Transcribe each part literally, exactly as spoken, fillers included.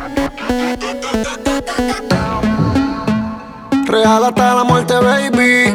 Real hasta la muerte, baby.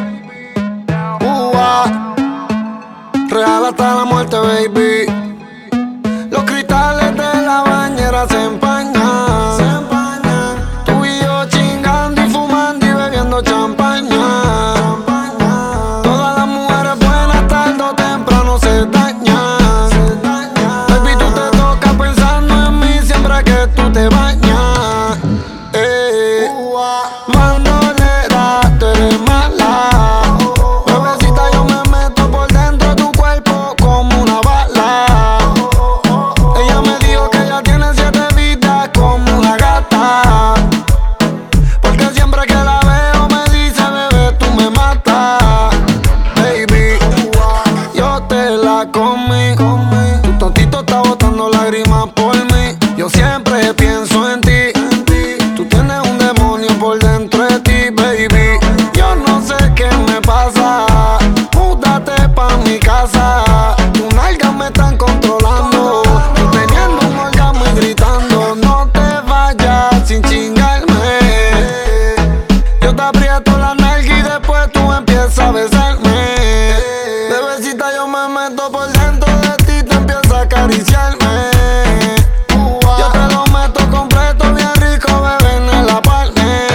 Ua. Real hasta la muerte, baby. Los cristales de la bañera se empañan, se empañan. Tú y yo chingando y fumando y bebiendo champaña. champaña. Todas las mujeres buenas tarde o temprano se dañan, se dañan. Baby, tú te tocas pensando en mí siempre que tú te bañas. Eh. Bandolera, tú eres mala. Bebecita, yo me meto por dentro de tu cuerpo como una bala. Ella me dijo que ella tiene siete vidas como una gata. Porque siempre que la veo me dice, bebé, tú me matas. Baby, yo te la comí. Tu tontito está botando lágrimas por mí. Yo siempre pienso en ti. Tú tienes un demonio por dentro de ti, baby. Yo no sé qué me pasa. Múdate pa' mi casa. Tus nalgas me están controlando. Tú teniendo un orgasmo y gritando. No te vayas sin chingarme. Yo te aprieto la nalga y después tú empiezas a besarme. Bebecita, yo me meto por dentro de ti, te empiezo a acariciarme. Yo te lo meto completo, bien rico, bebé, en la palme.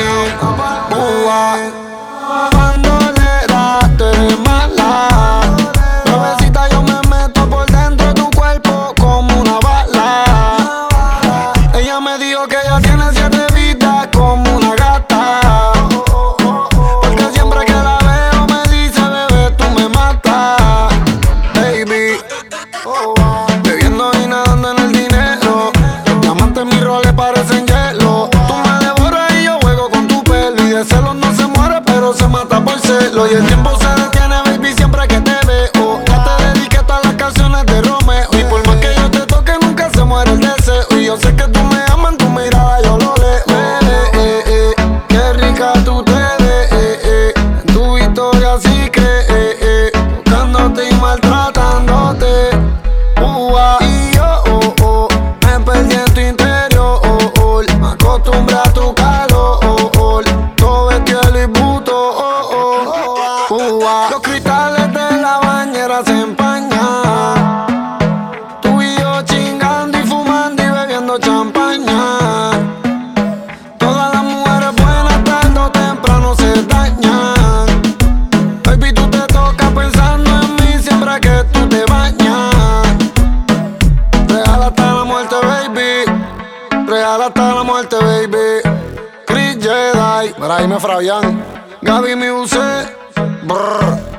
Bandolera, tú eres mala. Bebecita, yo me meto por dentro de tu cuerpo como una bala. Ella me dijo que ella tiene siete vidas como una gata. Porque siempre que la veo me dice, bebé, tú me matas. Baby, bebiendo y nadando en el dinero. Los diamantes en mis roles parecen hielo. Tú me devoras y yo juego con tu pelo. Y de celos no se muere, pero se mata por celo. Y el tiempo se detiene, baby, siempre que te veo. Ya te dediqué todas las canciones de Romeo. Y por más que yo te toque, nunca se muere el deseo. Y yo sé que tú me amas, en tu mirada yo lo leo. Eh, eh, eh, qué rica tú te ves, eh, eh. En tu historia sí que, eh, eh. Tocándote y maltratándote. Ua. Y yo, oh, oh, me perdí en tu interior, oh, oh. Me acostumbré a tu calor, oh, oh. Todo vestido y buto, oh, oh. Ua. Los cristales de la bañera se empañan. Tú y yo chingando y fumando y bebiendo champaña. Todas las mujeres buenas tarde o temprano se dañan. Baby, tú te tocas pensando en mí siempre que tú te bañas. Real hasta la muerte, baby. Real hasta la muerte, baby. Chris Jedi, Brahim Fabián, Gaby Muse. Brr.